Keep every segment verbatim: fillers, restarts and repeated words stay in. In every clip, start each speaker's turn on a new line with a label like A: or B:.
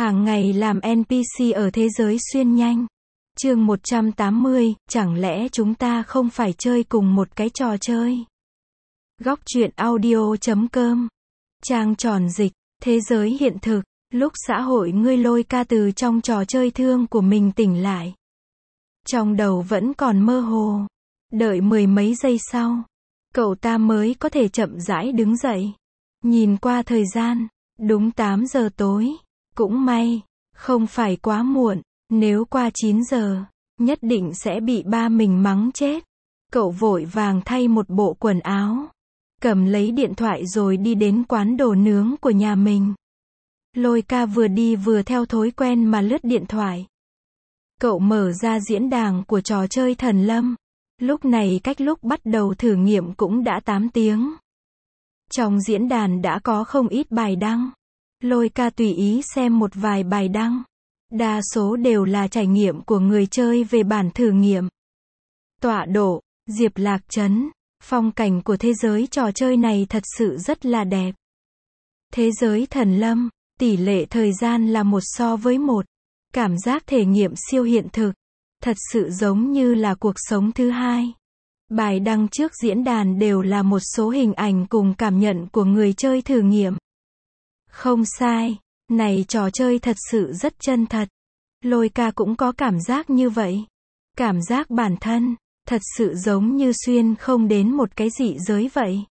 A: Hàng ngày làm en pê xê ở thế giới xuyên nhanh. Chương một trăm tám mươi, chẳng lẽ chúng ta không phải chơi cùng một cái trò chơi? Góc truyện audio chấm com. Trang tròn dịch, thế giới hiện thực, lúc xã hội ngươi lôi ca từ trong trò chơi thương của mình tỉnh lại. Trong đầu vẫn còn mơ hồ. Đợi mười mấy giây sau, cậu ta mới có thể chậm rãi đứng dậy. Nhìn qua thời gian, đúng tám giờ tối. Cũng may, không phải quá muộn, nếu qua chín giờ, nhất định sẽ bị ba mình mắng chết. Cậu vội vàng thay một bộ quần áo, cầm lấy điện thoại rồi đi đến quán đồ nướng của nhà mình. Lôi ca vừa đi vừa theo thói quen mà lướt điện thoại. Cậu mở ra diễn đàn của trò chơi Thần Lâm. Lúc này cách lúc bắt đầu thử nghiệm cũng đã tám tiếng. Trong diễn đàn đã có không ít bài đăng. Lôi ca tùy ý xem một vài bài đăng. Đa số đều là trải nghiệm của người chơi về bản thử nghiệm. Tọa độ, Diệp Lạc Trấn. Phong cảnh của thế giới trò chơi này thật sự rất là đẹp. Thế giới Thần Lâm, tỷ lệ thời gian là một so với một. Cảm giác thể nghiệm siêu hiện thực. Thật sự giống như là cuộc sống thứ hai. Bài đăng trước diễn đàn đều là một số hình ảnh cùng cảm nhận của người chơi thử nghiệm. Không sai, này trò chơi thật sự rất chân thật. Lôi ca cũng có cảm giác như vậy. Cảm giác bản thân, thật sự giống như xuyên không đến một cái dị giới vậy.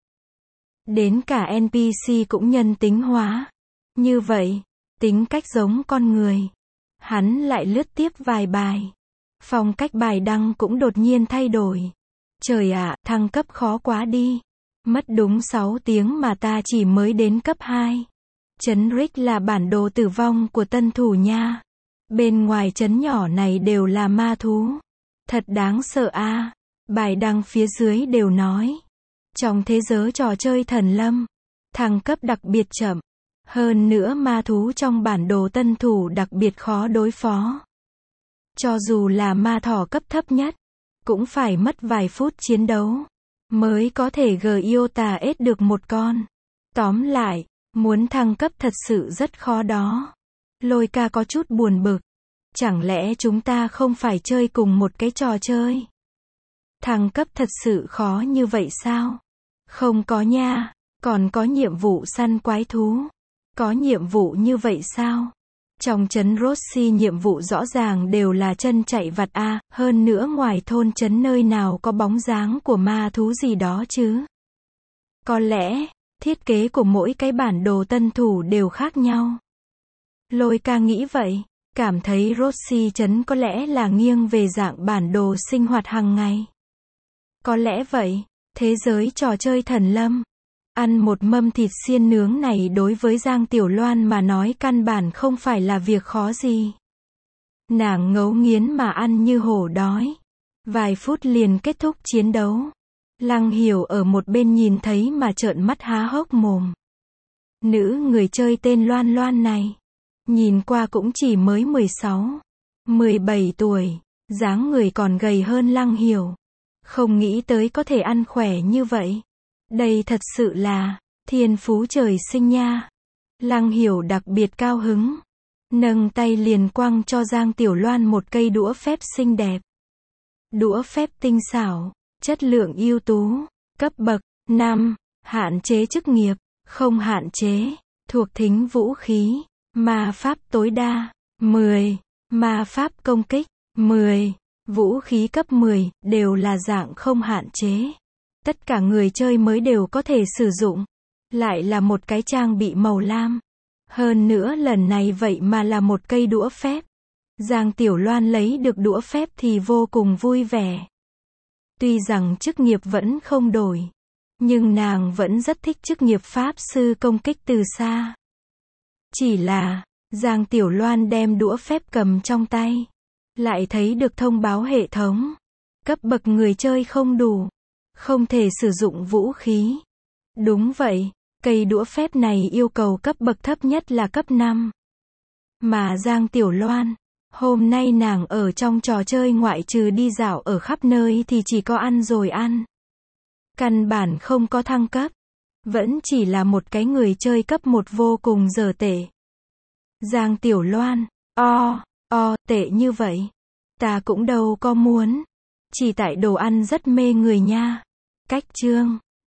A: Đến cả en pê xê cũng nhân tính hóa. Như vậy, tính cách giống con người. Hắn lại lướt tiếp vài bài. Phong cách bài đăng cũng đột nhiên thay đổi. Trời ạ, thăng cấp khó quá đi. Mất đúng sáu tiếng mà ta chỉ mới đến cấp hai. Trấn Rick là bản đồ tử vong của tân thủ nha. Bên ngoài trấn nhỏ này đều là ma thú. Thật đáng sợ a. À. Bài đăng phía dưới đều nói. Trong thế giới trò chơi Thần Lâm, thăng cấp đặc biệt chậm. Hơn nữa ma thú trong bản đồ tân thủ đặc biệt khó đối phó. Cho dù là ma thỏ cấp thấp nhất, cũng phải mất vài phút chiến đấu, mới có thể Giota ết được một con. Tóm lại, muốn thăng cấp thật sự rất khó đó. Lôi ca có chút buồn bực. Chẳng lẽ chúng ta không phải chơi cùng một cái trò chơi? Thăng cấp thật sự khó như vậy sao? Không có nha, còn có nhiệm vụ săn quái thú. Có nhiệm vụ như vậy sao? Trong trấn Rossi nhiệm vụ rõ ràng đều là chân chạy vặt a, à, hơn nữa ngoài thôn trấn nơi nào có bóng dáng của ma thú gì đó chứ? Có lẽ, thiết kế của mỗi cái bản đồ tân thủ đều khác nhau. Lôi ca nghĩ vậy, cảm thấy Rossi trấn có lẽ là nghiêng về dạng bản đồ sinh hoạt hàng ngày. Có lẽ vậy, thế giới trò chơi Thần Lâm. Ăn một mâm thịt xiên nướng này đối với Giang Tiểu Loan mà nói căn bản không phải là việc khó gì. Nàng ngấu nghiến mà ăn như hổ đói. Vài phút liền kết thúc chiến đấu. Lăng Hiểu ở một bên nhìn thấy mà trợn mắt há hốc mồm. Nữ người chơi tên Loan Loan này, nhìn qua cũng chỉ mới mười sáu, mười bảy tuổi, dáng người còn gầy hơn Lăng Hiểu. Không nghĩ tới có thể ăn khỏe như vậy. Đây thật sự là thiên phú trời sinh nha. Lăng Hiểu đặc biệt cao hứng. Nâng tay liền quăng cho Giang Tiểu Loan một cây đũa phép xinh đẹp. Đũa phép tinh xảo, chất lượng ưu tú, cấp bậc năm, hạn chế chức nghiệp, không hạn chế, thuộc thính vũ khí, ma pháp tối đa, mười, ma pháp công kích, mười, vũ khí cấp mười, đều là dạng không hạn chế. Tất cả người chơi mới đều có thể sử dụng. Lại là một cái trang bị màu lam. Hơn nữa lần này vậy mà là một cây đũa phép. Giang Tiểu Loan lấy được đũa phép thì vô cùng vui vẻ. Tuy rằng chức nghiệp vẫn không đổi, nhưng nàng vẫn rất thích chức nghiệp pháp sư công kích từ xa. Chỉ là, Giang Tiểu Loan đem đũa phép cầm trong tay, lại thấy được thông báo hệ thống. Cấp bậc người chơi không đủ. Không thể sử dụng vũ khí. Đúng vậy, cây đũa phép này yêu cầu cấp bậc thấp nhất là cấp năm. Mà Giang Tiểu Loan, hôm nay nàng ở trong trò chơi ngoại trừ đi dạo ở khắp nơi thì chỉ có ăn rồi ăn. Căn bản không có thăng cấp. Vẫn chỉ là một cái người chơi cấp một vô cùng dở tệ. Giang Tiểu Loan, o, o, tệ như vậy. Ta cũng đâu có muốn. Chỉ tại đồ ăn rất mê người nha. Cách chương